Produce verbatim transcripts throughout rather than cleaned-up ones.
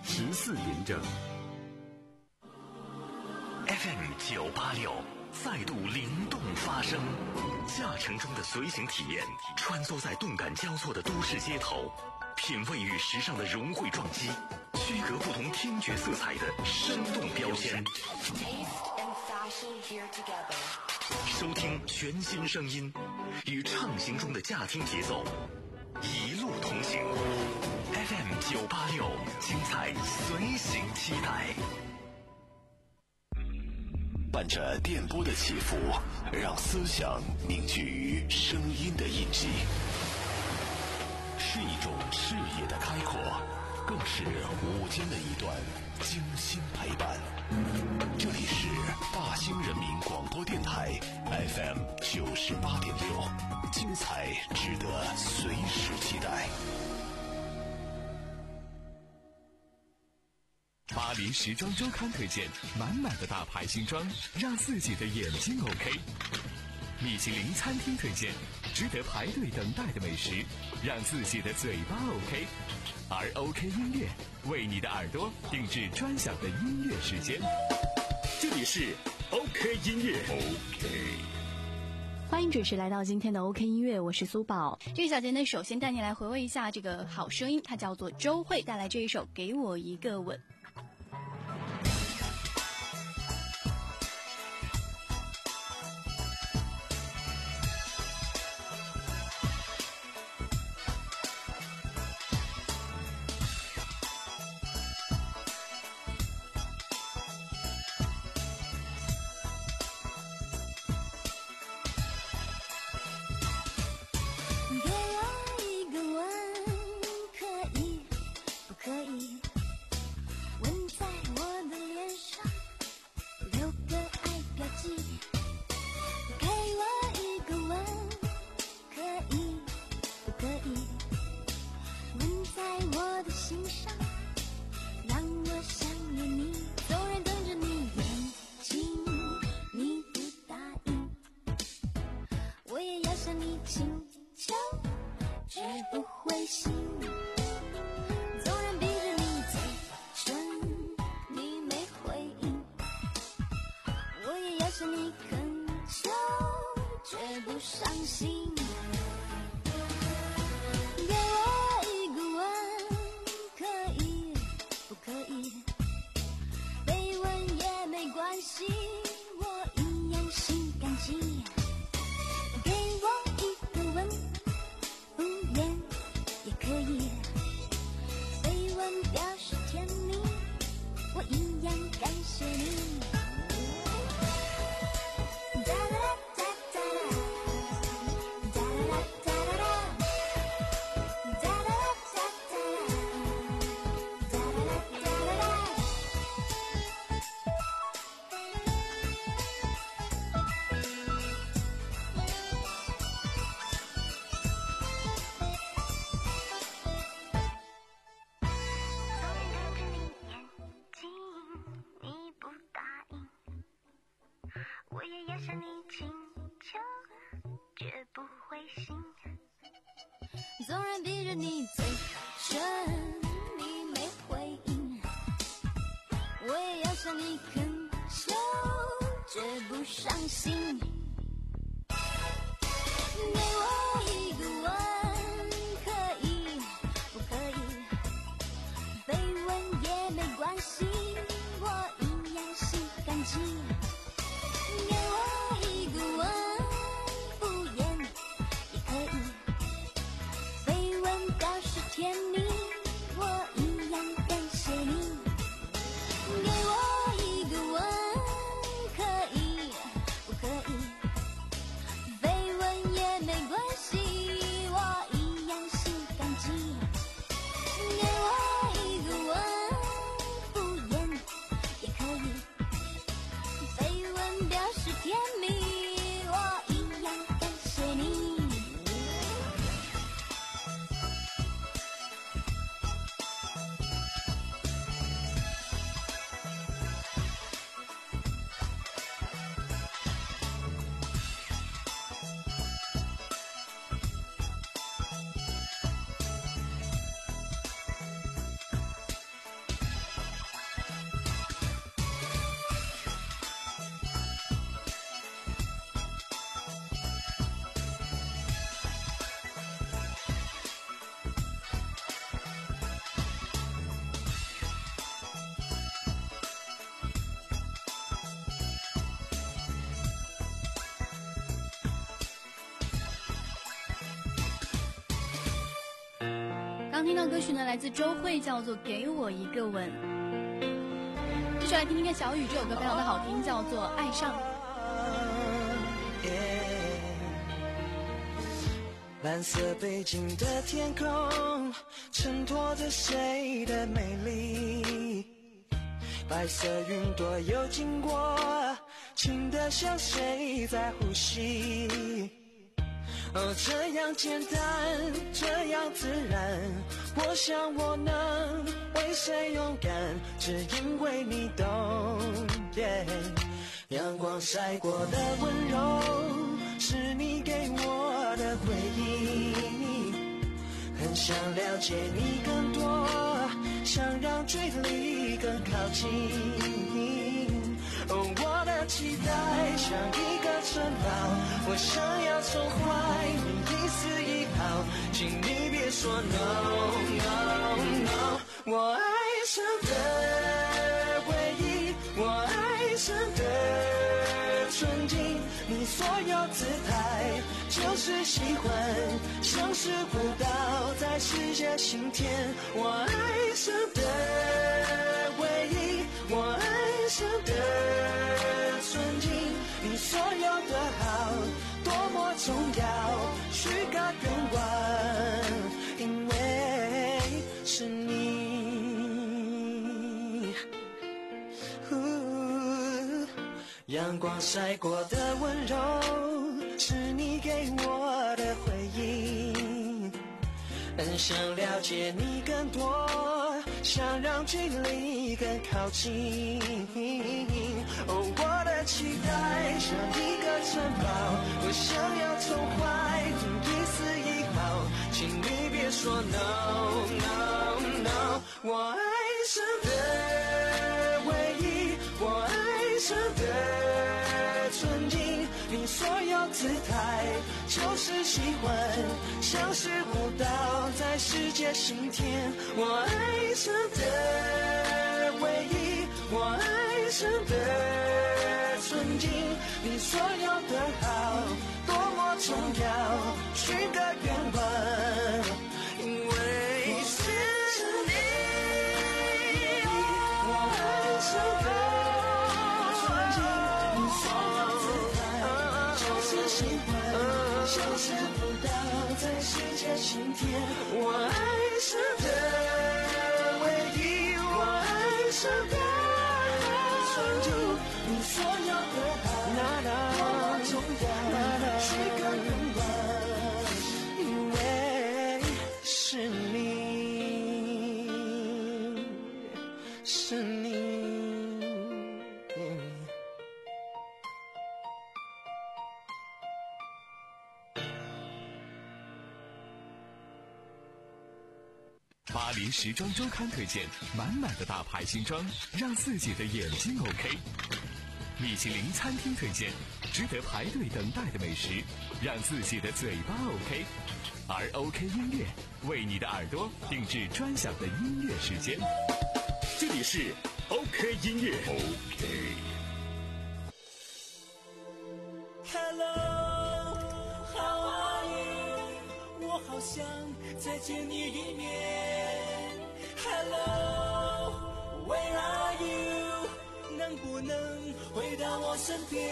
十四点整。 F M 九八六再度灵动发声，驾乘中的随行体验，穿梭在动感交错的都市街头，品味与时尚的融汇撞击，区隔不同听觉色彩的生动标签。收听全新声音，与畅行中的驾听节奏，一路同行。F M 九八六，精彩随行期待。 伴着电波的起伏，让思想凝聚于声音的印记，是一种视野的开阔，更是午间的一段精心陪伴。这里是大兴人民广播电台 F M 九十八点六，精彩值得随时期待。 巴黎时装周刊推荐满满的大牌新装，让自己的眼睛 OK。米其林餐厅推荐值得排队等待的美食，让自己的嘴巴 OK。而 OK 音乐为你的耳朵定制专享的音乐时间。这里是 OK 音乐 OK。 欢迎准时来到今天的 OK 音乐，我是苏宝。这个小节呢，首先带你来回味一下这个好声音，它叫做周蕙，带来这一首《给我一个吻》。 刚听到歌曲呢，来自周蕙，叫做《给我一个吻》。继续来听听看小雨，这首歌非常的好听，叫做《爱上》。 蓝色背景的天空，衬托着谁的美丽？白色云朵又经过，轻得像谁在呼吸。哦，这样简单，这样自然，我想我能为谁勇敢，只因为你懂。yeah. 阳光晒过的温柔，是你给我的回忆。很想了解你更多，想让距离更靠近。哦，我的期待像一个城堡，我想要宠坏你一丝一毫，请你别说 no no no。 我爱上的回忆，我爱上的纯净，你所有姿态就是喜欢，像是舞蹈在世界心田。我爱上的回忆，我爱上的纯净，你所有的好多么重要，许个愿望，因为是你。阳光晒过的温柔，是你给我的回应。很想了解你更多，想让距离更靠近。哦，我的期待像一个城堡，我想要宠坏你一丝一毫，请你别说 no no no。 我爱上的回忆，我爱上的纯净，你所有姿态就是喜欢，像是舞蹈在世界心田。我爱上的回忆，我爱上的纯净，你所有的好多么重要，许个愿望，因为是你。我爱上的纯净，你所有姿态就是喜欢，像是舞蹈在世界心田。我爱上的回忆，我爱上的纯净，你所有的好多么重要，许个愿望，因为是你，是你。 巴黎时装周刊推荐满满的大牌新装，让自己的眼睛 OK。米其林餐厅推荐值得排队等待的美食，让自己的嘴巴 OK。而 OK 音乐为你的耳朵定制专享的音乐时间。 这里是 OK 音乐。OK。 Hello, how are you？ 我好想再见你一面。Hello, where are you？ 能不能回到我身边？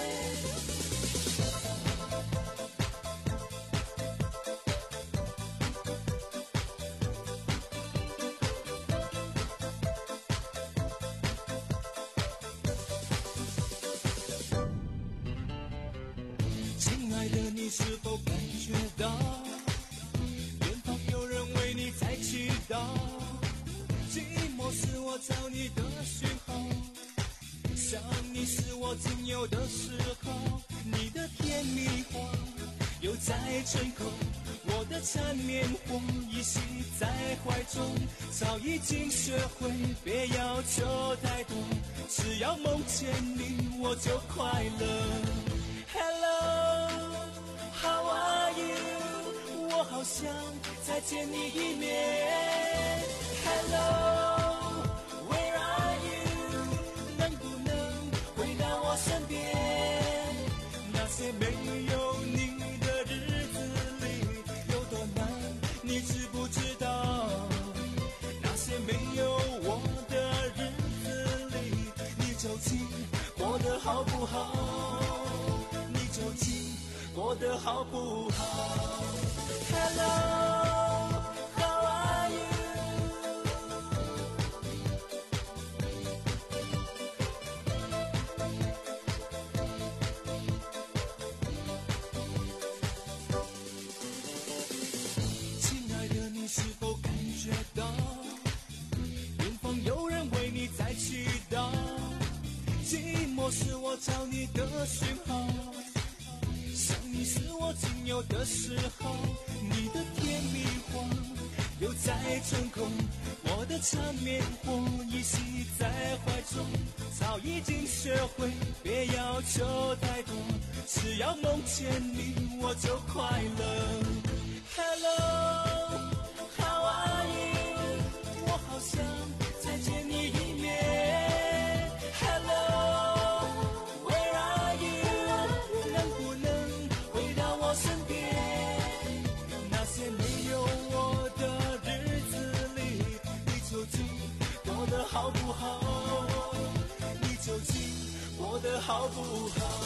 亲爱的，你是否感觉到远方有人为你在祈祷？寂寞是我找你的讯号，想你是我仅有的时候。你的甜蜜话又在唇口，我的缠绵话依稀在怀中，早已经学会别要求太多，只要梦见你我就快乐。Hello, how are you？ 我好想再见你一面。Hello, where are you？ 能不能回到我身边？那些没有你的日子里有多难，你知不知道？ 过得好不好 Hello How are you 亲爱的你是否感觉到远方有人为你在祈祷寂寞是我找你的讯号想你是我仅有的嗜好你的甜蜜话又在成空我的缠绵我依稀在怀中早已经学会别要求太多只要梦见你我就快乐 Hello How are you 我好想再见你一面 Hello Where are you 能不能回到我身边那些没有我的日子里你究竟过得好不好你究竟过得好不好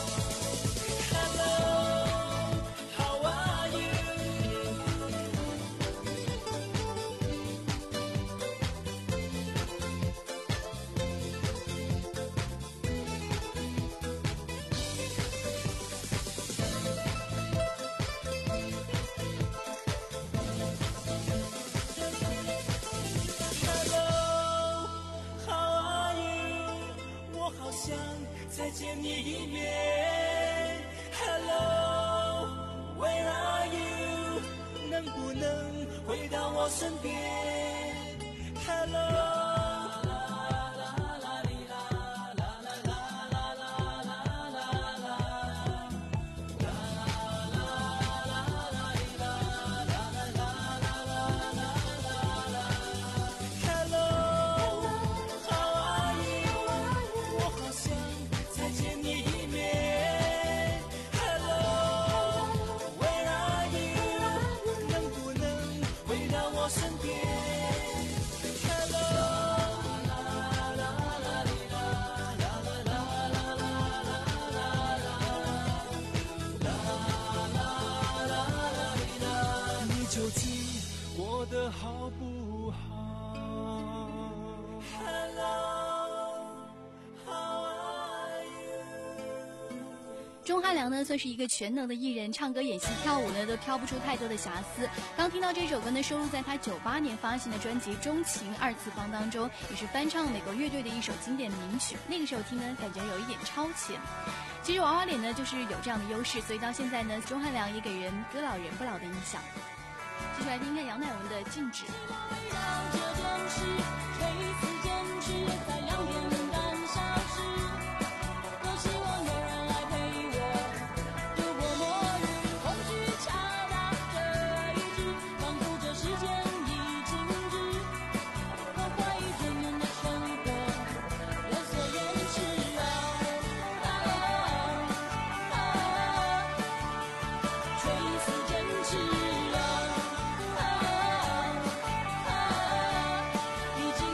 Hello How are you Hello How are you 我好想再见你一面 Hello Where are you 能不能回到我身边 Hello究竟过得好不好 Hello How are you 钟汉良呢，算是一个全能的艺人，唱歌、演戏、跳舞呢，都挑不出太多的瑕疵。刚听到这首歌呢，收录在他九八年发行的专辑《钟情二次方》当中，也是翻唱美国乐队的一首经典的名曲。那个时候听呢，感觉有一点超前。其实娃娃脸呢，就是有这样的优势，所以到现在呢，钟汉良也给人歌老人不老的印象。继续来听看杨乃文的《静止》。 已经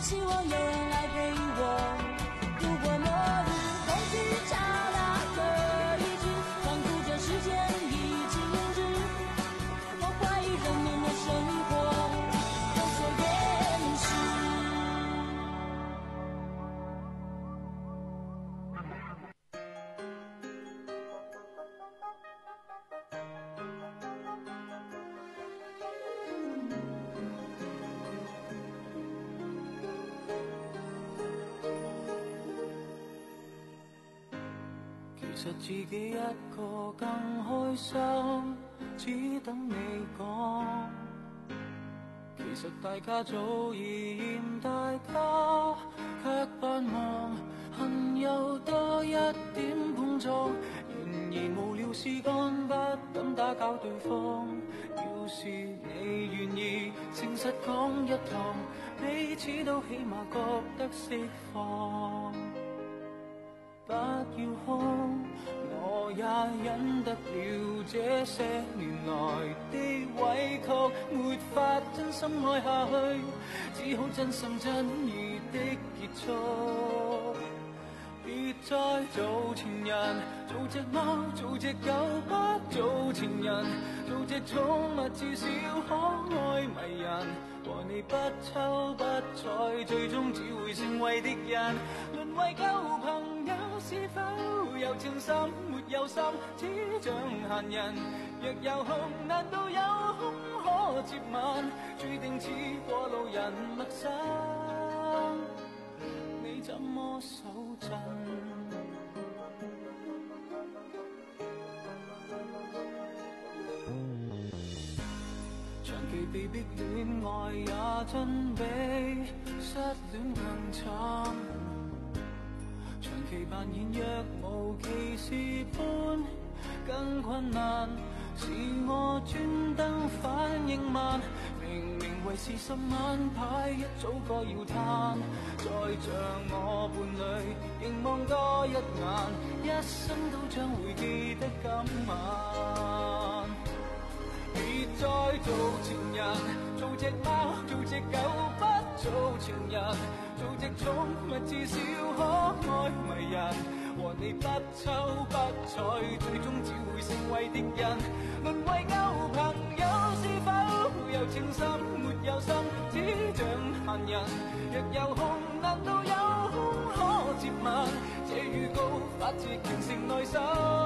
希望有人来陪我。如果末日空气差到这一致，当初这世界已静止，我怀疑人们的生活有所掩饰。其實自己一個更開心，只等你講。其實大家早已嫌大家，卻盼望恨有多一點碰撞。然而無聊事幹不敢打攪對方。要是你願意誠實講一趟，彼此都起碼覺得釋放。不要哭，我也忍得了這些年來的委屈，沒法真心愛下去，只好真心真意的結束。別再做情人，做隻貓，做隻狗，不做情人，做隻寵物，至少可愛迷人。和你不瞅不睬，最終只會成為敵人。淪為舊朋友，是否有情深沒有心，只像閒人。若有空，難道有空可接吻？注定似過路人陌生，你怎麼手震？長期被逼戀愛也真比失戀更慘，長期扮演若無其事般更困難，是我專登反應慢，明明為是十晚牌一早該要攤，再像我伴侶凝望多一眼，一生都將會記得今晚。別再做情人，做隻貓，做隻狗，不做情人，做隻寵物，至少可愛迷人。和你不瞅不睬，最終只會成為敵人。淪為舊朋友，是否有情深沒有心，只像閒人。若有空，難道有空可接吻？這預告發自虔誠內心。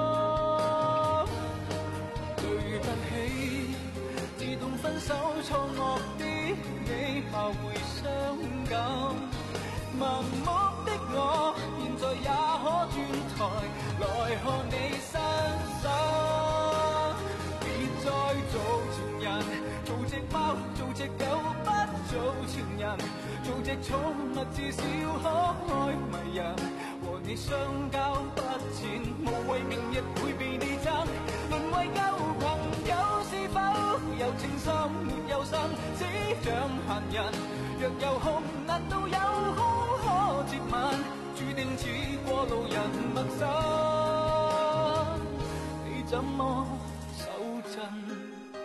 對不起，自動分手錯愕的你，怕會傷感。盲目的我，現在也可轉台來看你身手。別再做情人，做隻貓，做隻狗，不做情人，做隻寵物，至少可愛迷人。和你相交不淺，無謂明日會被你爭。淪為舊朋友，是否有情深沒有心，只像閒人。若有空，難道有空可接吻？注定似過路人陌生，你怎麼手震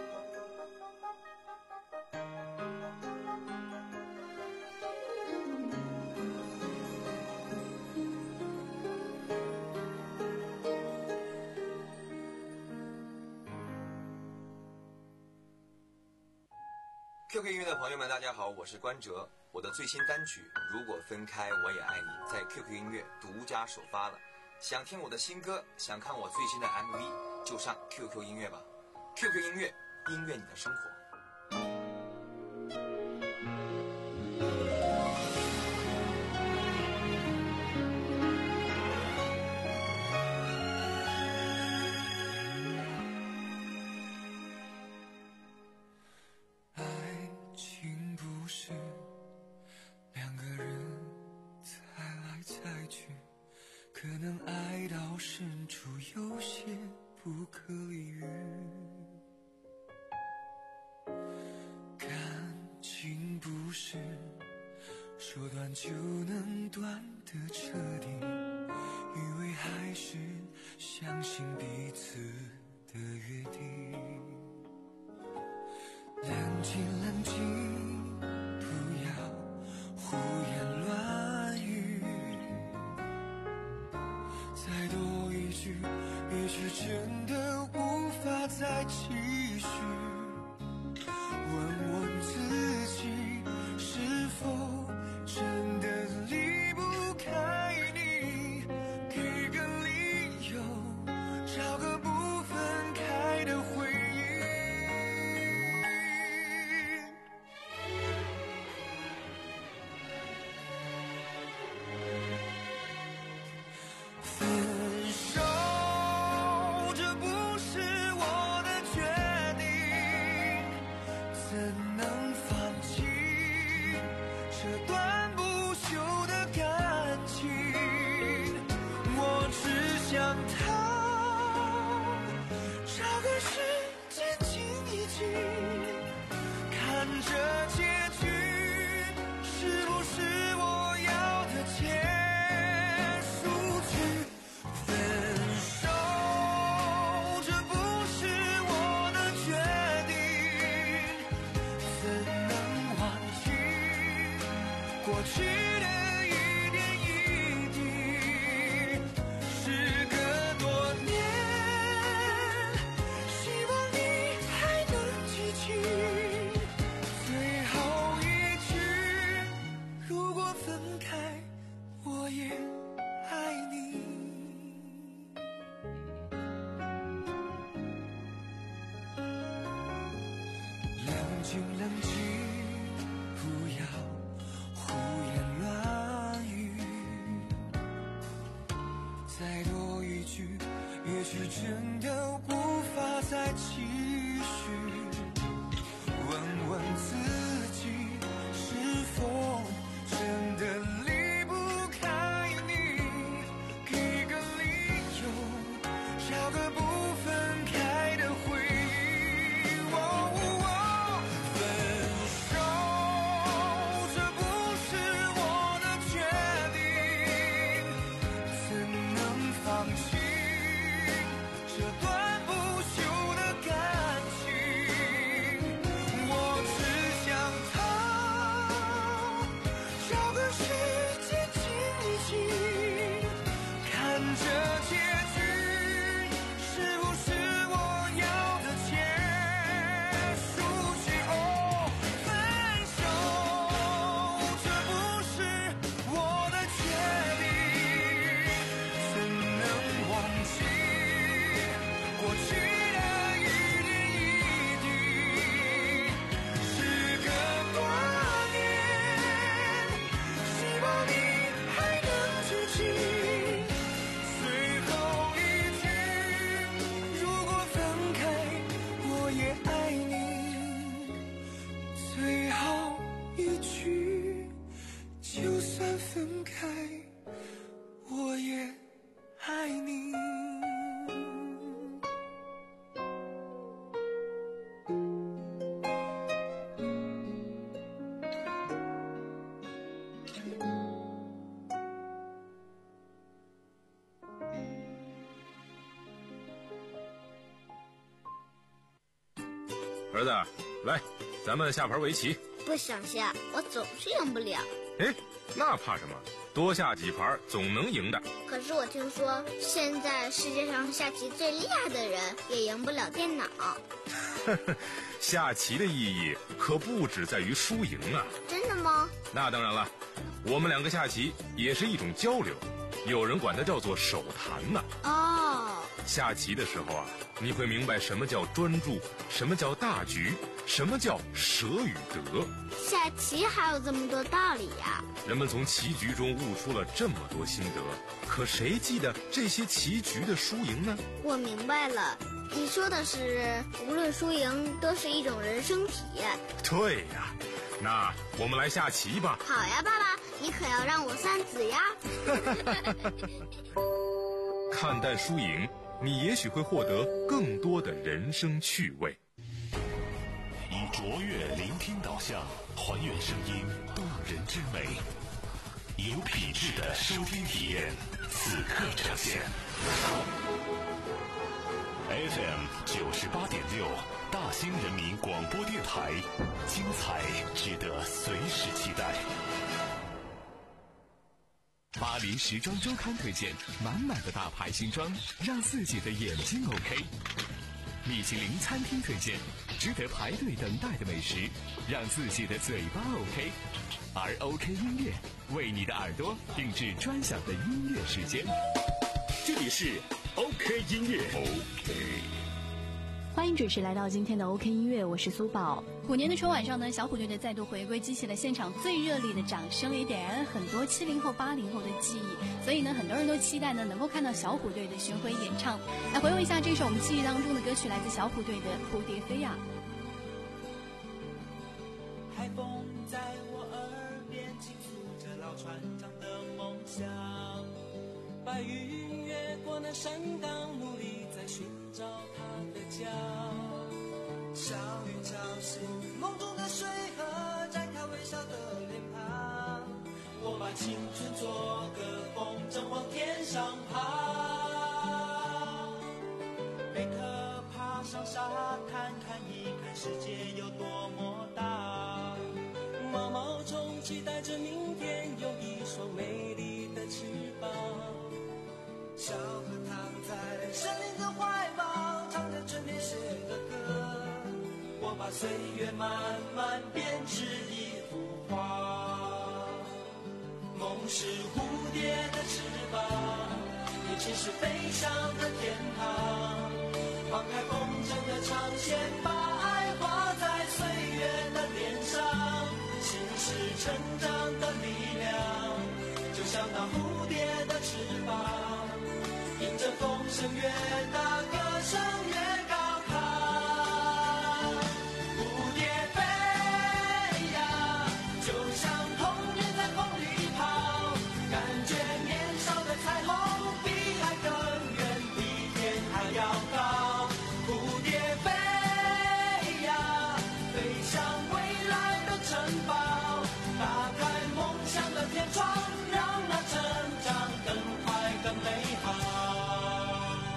？Q Q 音乐的朋友们，大家好，我是关喆。我的最新单曲《如果分开我也爱你》在 Q Q 音乐独家首发了。想听我的新歌，想看我最新的 M V， 就上 Q Q 音乐吧。Q Q 音乐，音乐你的生活。 可能爱到深处有些不可理喻，感情不是说断就能断的彻底，以为还是相信彼此的约定。冷静冷静，不要忽悠去的一点一滴，时隔多年，希望你还能记起最后一句，如果分开我也爱你。冷静冷静，不要胡言乱语，再多一句也许真的无法再继续。问问自己，是否真的离不开你，给个理由，找个不分开的回忆。哦哦，分手，这不是我的决定，怎能放弃这段不朽的感情？我只想逃，找个世界静一静，看这结局是不是我要的结束句？哦，分手，这不是我的决定，怎能忘记过去的一点一滴？时隔多年，希望你还能记起最后一句，如果分开我也爱你，最后一句，就算分开我也爱你。 儿子，来，咱们下盘围棋。 不想下，我总是赢不了。 哎，那怕什么？多下几盘总能赢的。 可是我听说，现在世界上下棋最厉害的人也赢不了电脑。 下棋的意义可不只在于输赢啊。 真的吗？ 那当然了，我们两个下棋也是一种交流，有人管它叫做手谈呢。 哦， 下棋的时候啊，你会明白什么叫专注，什么叫大局，什么叫舍与得。 下棋还有这么多道理呀！ 人们从棋局中悟出了这么多心得，可谁记得这些棋局的输赢呢？ 我明白了，你说的是无论输赢都是一种人生体验。 对呀，那我们来下棋吧。 好呀，爸爸，你可要让我三子呀！ 看淡输赢，你也许会获得更多的人生趣味。 以卓越聆听导向，还原声音动人之美，有品质的收听体验，此刻呈现。F M 九十八点六，大兴人民广播电台，精彩值得随时期待。 巴黎时装周刊推荐满满的大牌新装，让自己的眼睛 OK。米其林餐厅推荐值得排队等待的美食，让自己的嘴巴 OK。而 OK 音乐为你的耳朵定制专享的音乐时间。这里是 OK 音乐 OK。 欢迎准时来到今天的 OK 音乐，我是苏宝。虎年的春晚上呢，小虎队的再度回归激起了现场最热烈的掌声，也点燃了很多七零后八零后的记忆，所以呢很多人都期待呢能够看到小虎队的巡回演唱。来回味一下这首我们记忆当中的歌曲，来自小虎队的《蝴蝶飞》呀。 海风在我耳边倾诉着老船长的梦想，白云越过那山岗，努力在寻找他的家。小雨敲醒梦中的水河，展开微笑的脸庞。我把青春做个风筝往天上爬。贝壳爬上沙滩，看一看世界有多么大。毛毛虫期待着明天， 把岁月慢慢编织一幅画。梦是蝴蝶的翅膀，年轻是飞翔的天堂。放开风筝的长线，把爱画在岁月的脸上。心是成长的力量，就像那蝴蝶的翅膀，迎着风声越大，歌声越高亢。蝴蝶飞呀，就像童年在风里跑，感觉年少的彩虹比海更远，比天还要高。蝴蝶飞呀，飞向未来的城堡，打开梦想的天窗，让那成长更快更美好。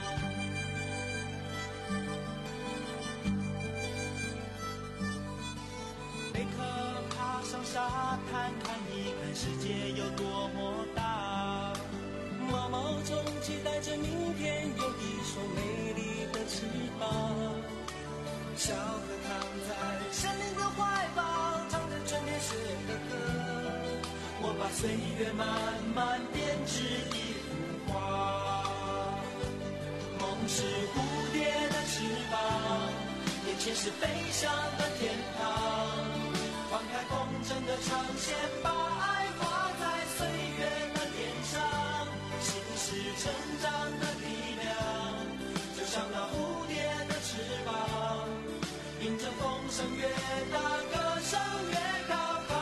贝壳爬上沙滩，看一看世界有多么大。毛毛虫期待着明天有一双美丽的翅膀。小河躺在森林的怀抱，唱着春天写的歌。我把岁月慢慢编织一幅画。梦是蝴蝶的翅膀，眼前是飞翔的天堂。放开风筝的长线，把爱画在岁月的脸上。心是成长的力量，就像那蝴蝶的翅膀，迎着风声越大，歌声越高亢。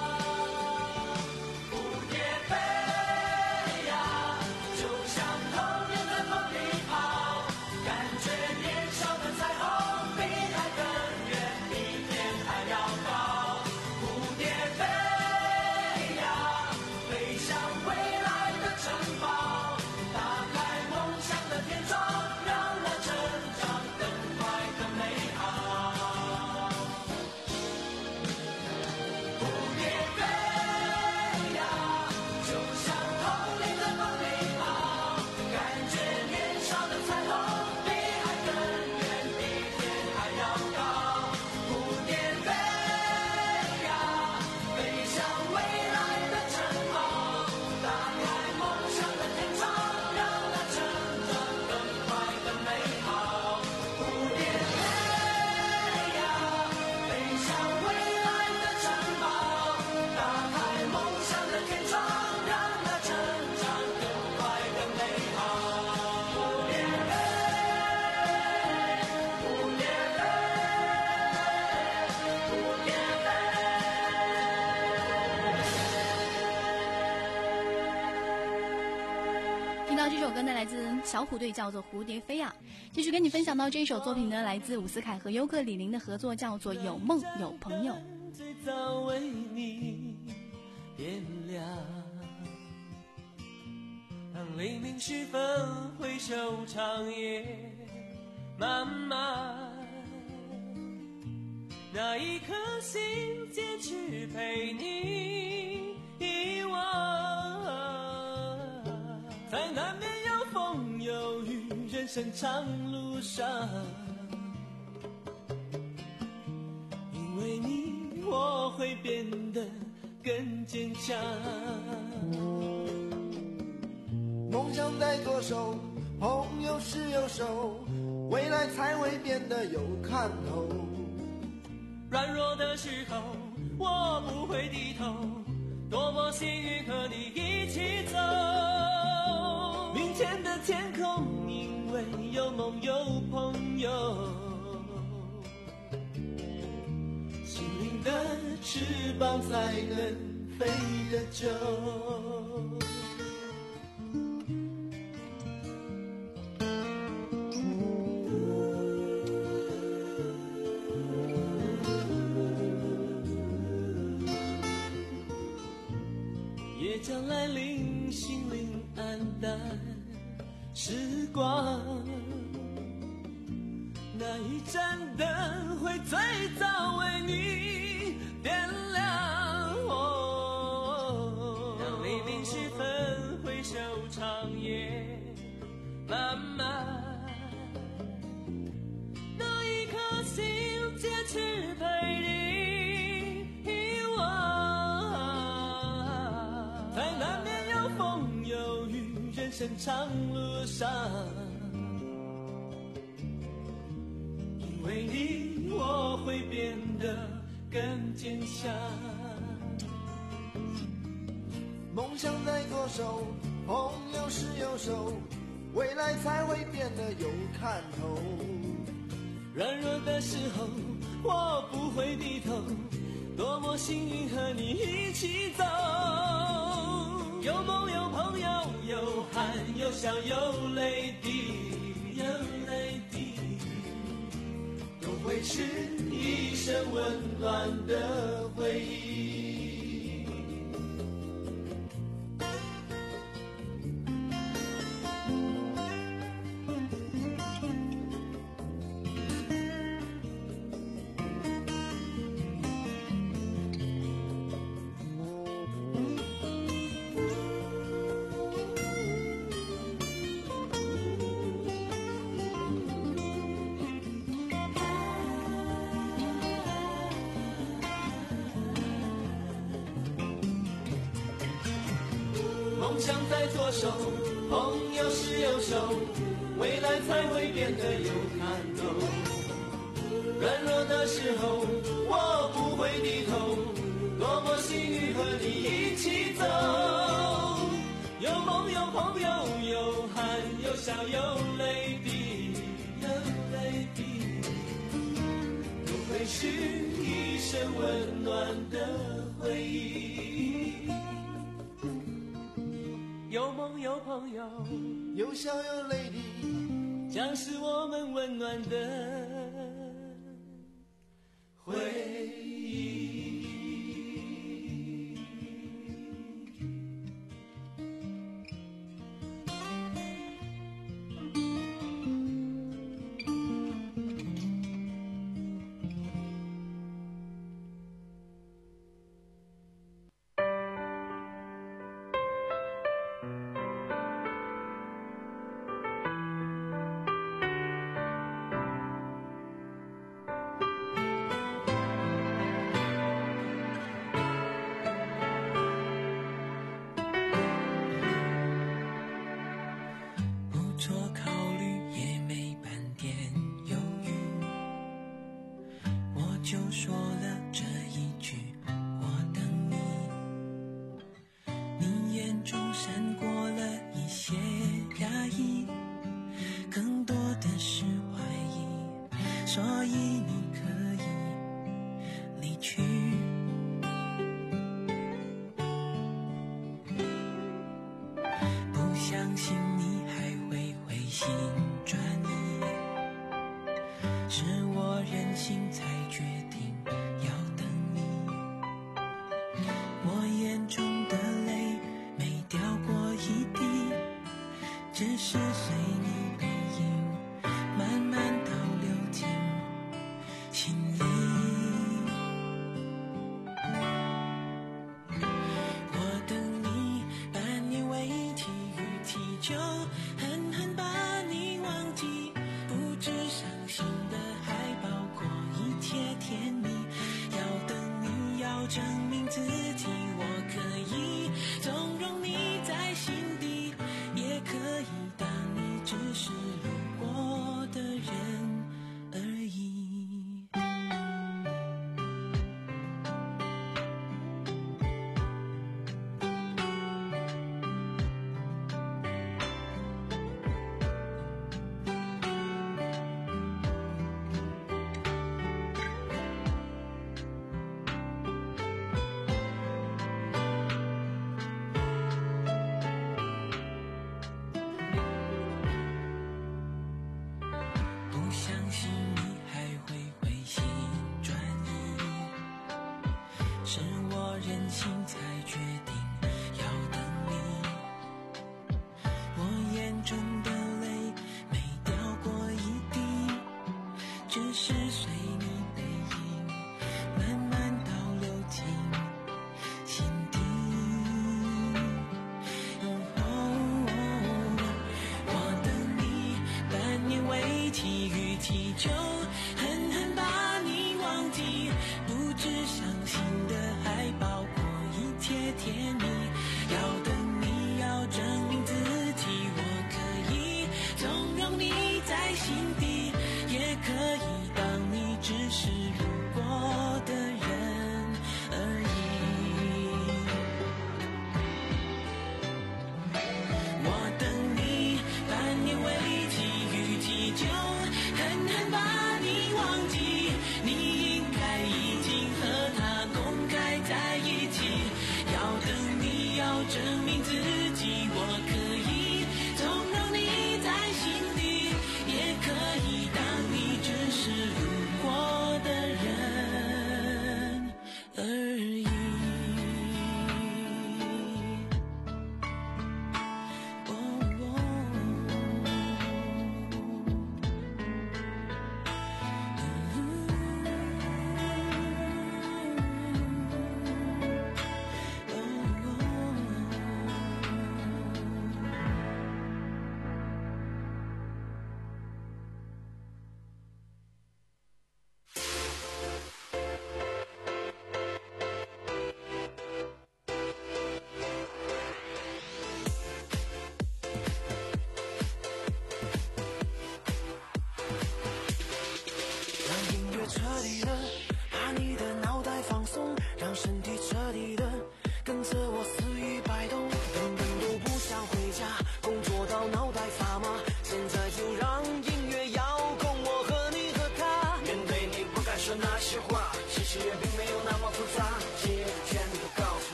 蝴蝶飞呀，就像童年在风里跑，感觉年少的彩虹比海更远，比天还要高。蝴蝶飞呀，飞向未来的城堡，打开梦想的天窗，让那成长更快更美好。蝴蝶飞呀，就像童年在风里跑，感觉年少的彩虹比海更远，比天还要高。蝴蝶飞呀，飞向未来的城堡，打开梦想的天窗，让那成长更快更美好。蝴蝶飞呀，飞向未来的城堡，打开梦想的天窗，让那成长更快更美好。蝴蝶飞，蝴蝶飞，蝴蝶飞。 听到这首歌呢，来自小虎队，叫做《蝴蝶飞》啊。继续跟你分享到这首作品呢，来自伍思凯和尤克里林的合作，叫做《有梦有朋友》。 最早为你点亮，当黎明时分回首长夜漫漫，那一颗心坚持陪你遗忘，在难免有风有雨人生长路上，因为你我会变得更坚强。 梦想在左手，朋友是右手，未来才会变得有看头。 软弱的时候我不会低头，多么幸运和你一起走。明天的天空因为有梦有朋友，心灵的翅膀才能飞得久。夜将来临，心灵黯淡，时光那一盏灯会最早为你点亮。哦，当黎明时分回首长夜漫漫，那一颗心坚持程长路上，因为你我会变得更坚强。 梦想在左手，朋友是右手，未来才会变得有看头。 软弱的时候我不会低头，多么幸运和你一起走。有梦有朋友，有汗有笑有泪滴，有泪滴，都会是一生温暖的回忆。梦想在左手，朋友是右手，未来才会变得有看头。软弱的时候我不会低头，多么幸运和你一起走。有梦有朋友，有汗有笑有泪滴，有泪滴，都会是一生温暖的回忆。有梦有朋友， 有笑有泪滴， 将是我们温暖的回忆。 就说了这一句我等你，你眼中闪过了一些压抑，更多的是怀疑，所以你可以离去。不相信你还会回心转意，是我任性才决定要等你。我眼中的泪没掉过一滴，只是随你背影慢慢倒流进心里。我等你半年为提与提就，狠狠把你忘记，不止伤心的还包括一切甜蜜。要等你要证明自己，我可以纵容你在心底，也可以当你只是路过的人而已。不相信你还会回心转意，是我任性才决定要等你。我眼中的泪没掉过一滴，只是随你背影慢慢倒流进心底。我等你半年为提与提就，狠狠把你忘记，不止伤心的还包括一切甜蜜。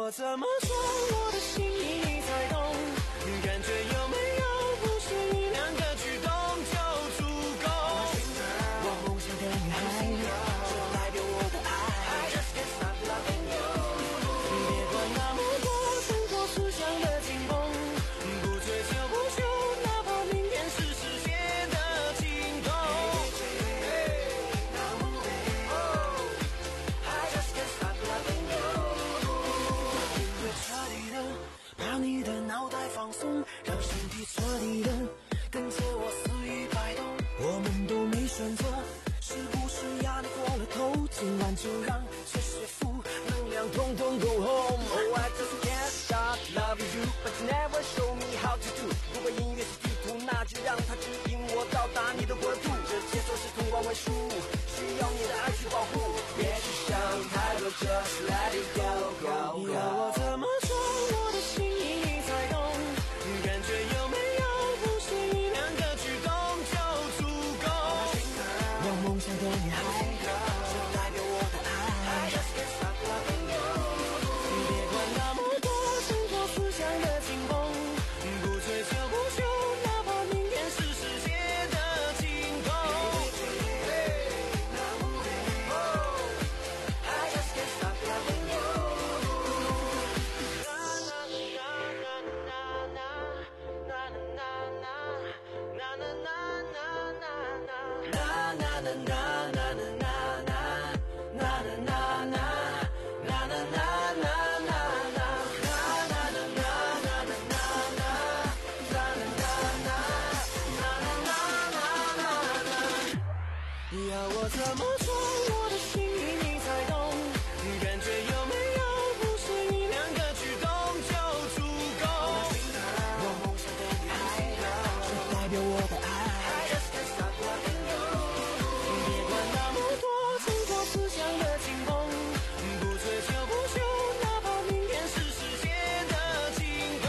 我怎么说我的心意你才懂，感觉有没有不是一两个举动就足够。我梦想的女孩，这代表我的爱。别管那么多生活思想的紧绷，不追求不休，哪怕明天是世界的尽头。把你的脑袋放松，让身体彻底的跟着我肆意摆动。我们都没选择，是不是压力过了头？今晚就让这些负能量统统 go home。 Oh, I just can't stop loving you, but you never show me how to do。 如果音乐是地图，那就让它指引我到达你的国度。这节奏是通关文书，需要你的爱去保护。别去想太多， just let it go go go。 要我怎么说我的心意你才懂，感觉有没有不是一两个举动就足够。我梦想的女孩，这代表我的爱。别管那么多生活思想的紧绷，不追求不休，哪怕明天是世界的尽头。要我怎么说我的心意你才懂，感觉有没有不是一两个举动就足够。我梦想的女孩，这代表我的爱。别管那么多生活思想的紧绷，不追求不休，哪怕明天是世界的尽头。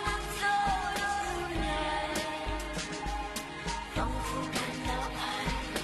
仿佛看到爱。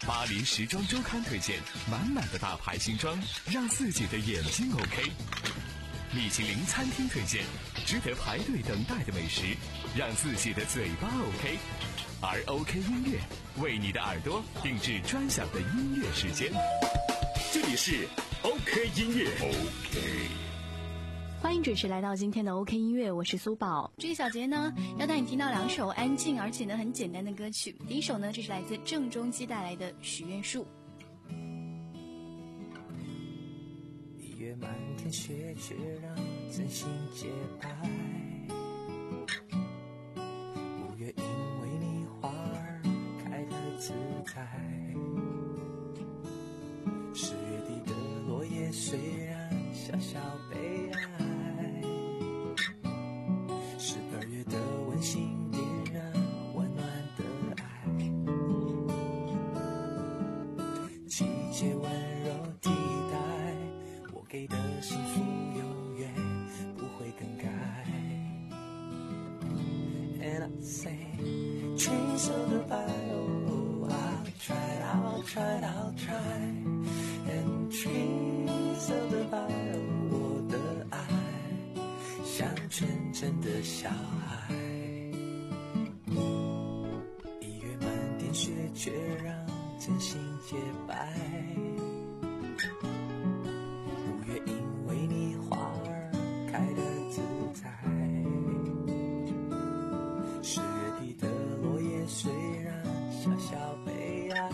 巴黎时装周刊推荐满满的大牌新装，让自己的眼睛 OK。米其林餐厅推荐值得排队等待的美食，让自己的嘴巴 OK。而 OK 音乐为你的耳朵定制专享的音乐时间。 这里是 OK 音乐 OK。 欢迎准时来到今天的 OK 音乐，我是苏宝。这个小节呢，要带你听到两首安静而且呢很简单的歌曲。第一首呢，这是来自郑中基带来的《许愿树》。 一月满天雪，却让真心洁白。五月因为你花儿开得自在。十月底的落叶虽然小小悲哀。温馨点燃温暖的爱，季节温柔替代我给的幸福，永远不会更改。And I say, trees of the bio, I'll try, I'll try, I'll try. And trees of the bio, 我的爱像纯真的小孩。雪却让真心洁白。五月因为你花儿开得自在。十月底的落叶虽然小小悲哀。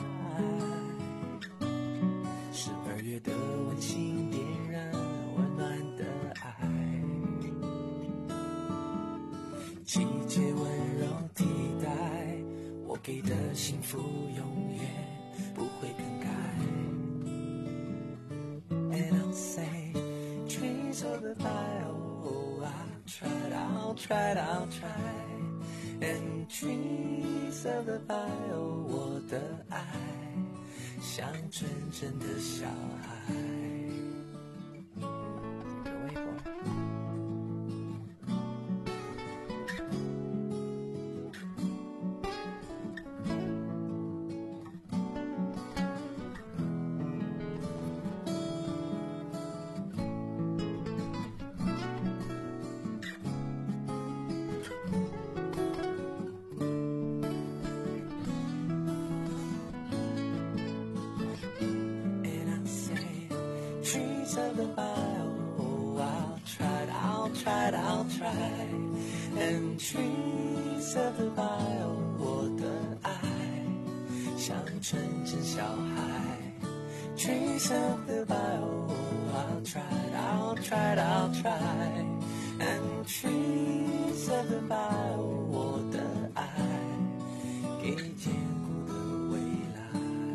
十二月的温馨点燃温暖的爱。季节温柔替代我给的幸福，永远不会更改。And I'll say, trees of the bio, I'll try, I'll try, I'll try. And trees of the bio, 我的爱像纯真的小孩。Of the bio, I'll try, I'll try, I'll try. And trees of the bio, 我的爱像纯真小孩。Trees of the bio, I'll try, I'll try, I'll try. And trees of the bio, 我的爱给坚固的未来。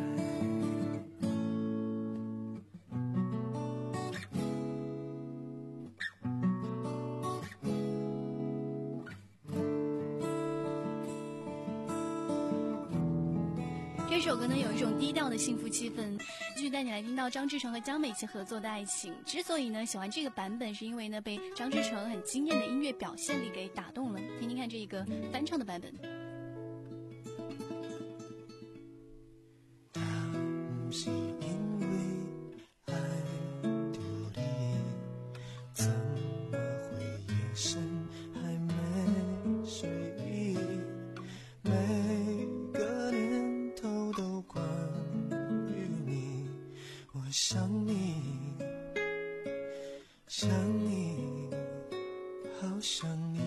这首歌呢有一种低调的幸福气氛，继续带你来听到张志成和江美琪合作的爱情。之所以呢喜欢这个版本，是因为呢被张志成很惊艳的音乐表现力给打动了。听听看这个翻唱的版本。 不是因为爱丢你，怎么会夜深还没睡意？每个念头都关于你，我想你，想你，好想你。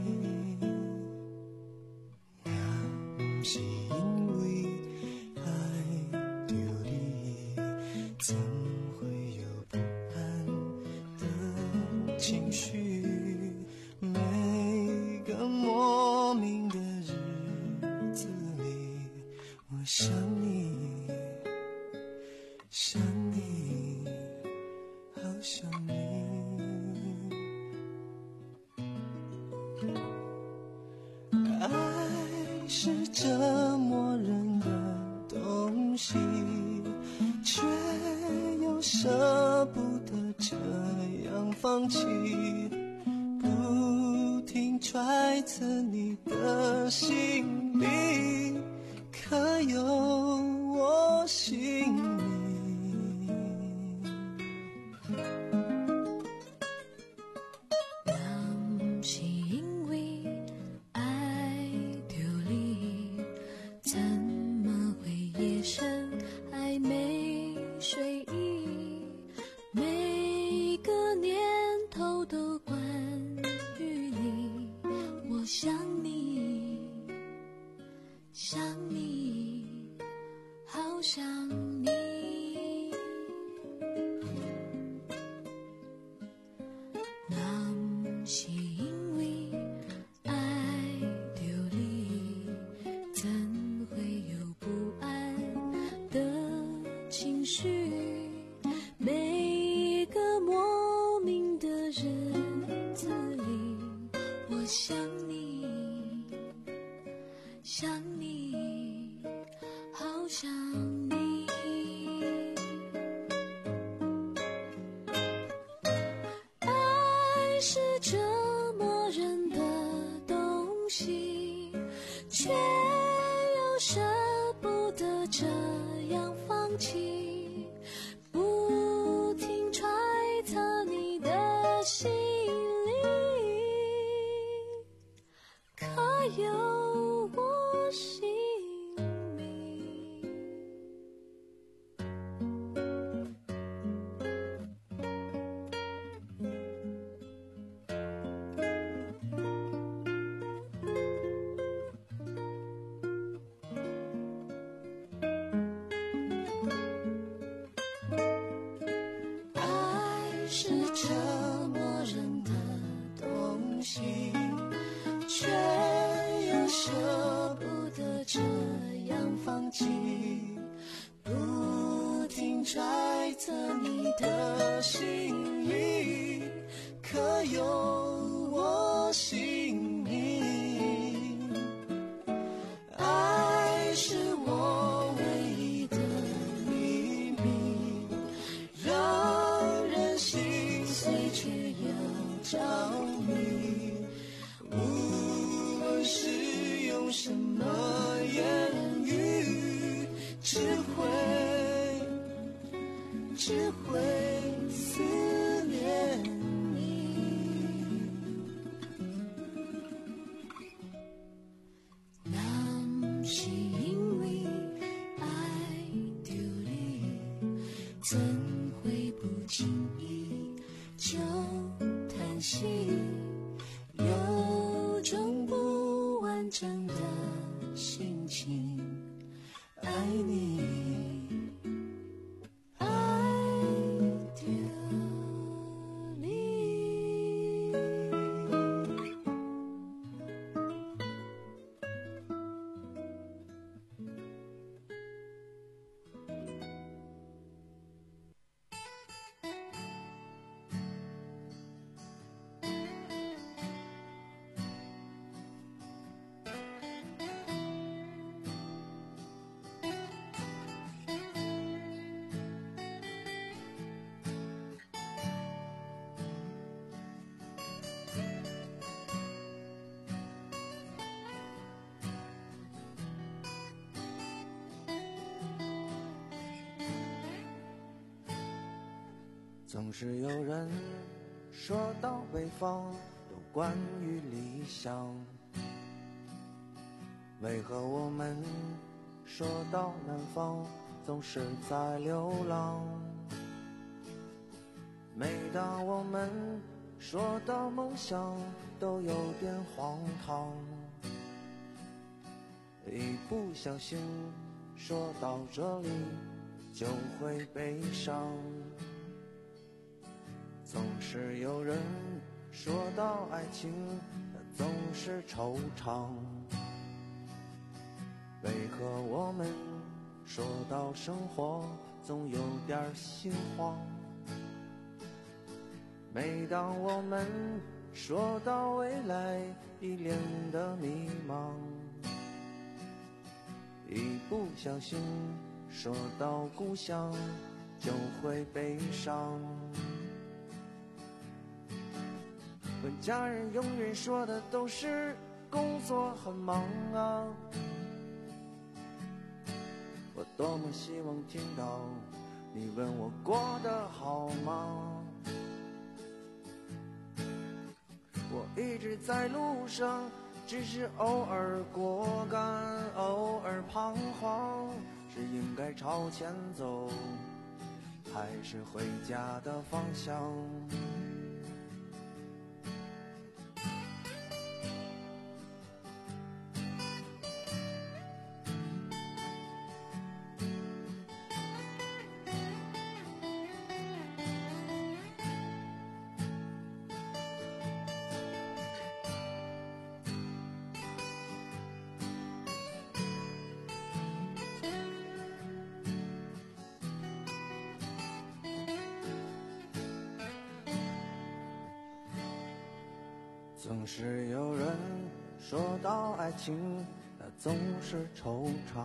也不是因为爱丢你，怎会有不安的情绪？每个莫名的日子里，我想你，想你，好想你。爱是折磨人的东西，却又舍不得这样放弃，不停揣测你的心里，可有我我心里。 那是因为爱丢离，怎么会夜深还没睡意？每个念头都关于你，我想你，想你，好想你。那是因为爱丢离，怎会有不安的情绪？每个莫名的日子里，我想你，想你，好想你。爱是折磨人的东西，却又舍不得这样放弃，不停揣测你的心里，可有我心里？爱是折磨人的东西，却又舍不得这样放弃，不停揣测你的心意，可有我心里？爱是我唯一的秘密，让人心碎却又着迷，无论是用什么言语，只会只会思念你。那是因为爱丢离，怎会不经意就叹息，有种不完整的心情，爱你，爱丢离。 总是有人说到北方有关于理想，为何我们说到南方总是在流浪？每当我们说到梦想都有点荒唐，一不小心说到这里就会悲伤。总是有人说到爱情总是惆怅，为何我们说到生活总有点心慌？每当我们说到未来一脸的迷茫，一不小心说到故乡就会悲伤。跟家人永远说的都是工作很忙啊，我多么希望听到你问我过得好吗？我一直在路上，只是偶尔果敢，偶尔彷徨，是应该朝前走，还是回家的方向？总是有人说到爱情，它总是惆怅。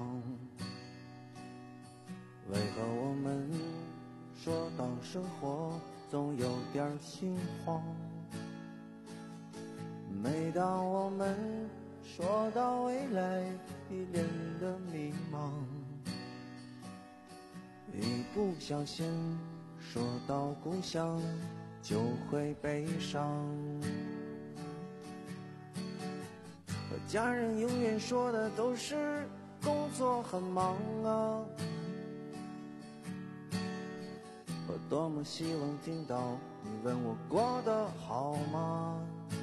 为何我们说到生活，总有点心慌？每当我们说到未来，一脸的迷茫。一不小心说到故乡，就会悲伤。和家人永远说的都是工作很忙啊，我多么希望听到你问我过得好吗？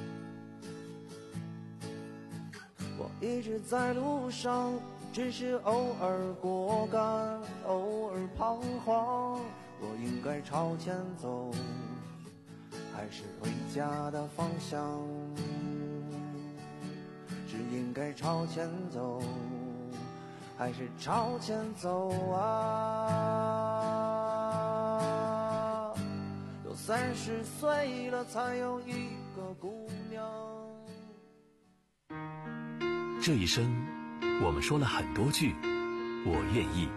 我一直在路上，只是偶尔果敢，偶尔彷徨，我应该朝前走，还是回家的方向？是应该朝前走，还是朝前走啊？都三十岁了，才有一个姑娘。 这一生，我们说了很多句我愿意。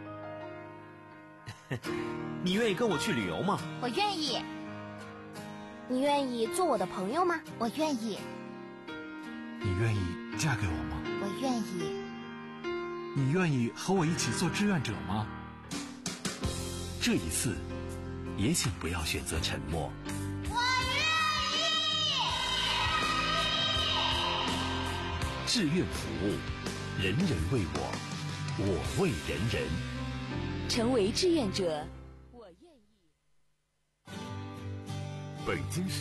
你愿意跟我去旅游吗？ 我愿意。你愿意做我的朋友吗？我愿意。 你愿意嫁给我吗？ 我愿意。 你愿意和我一起做志愿者吗？ 这一次，也请不要选择沉默。 我愿意。志愿服务，人人为我，我为人人。 成为志愿者，我愿意。 北京市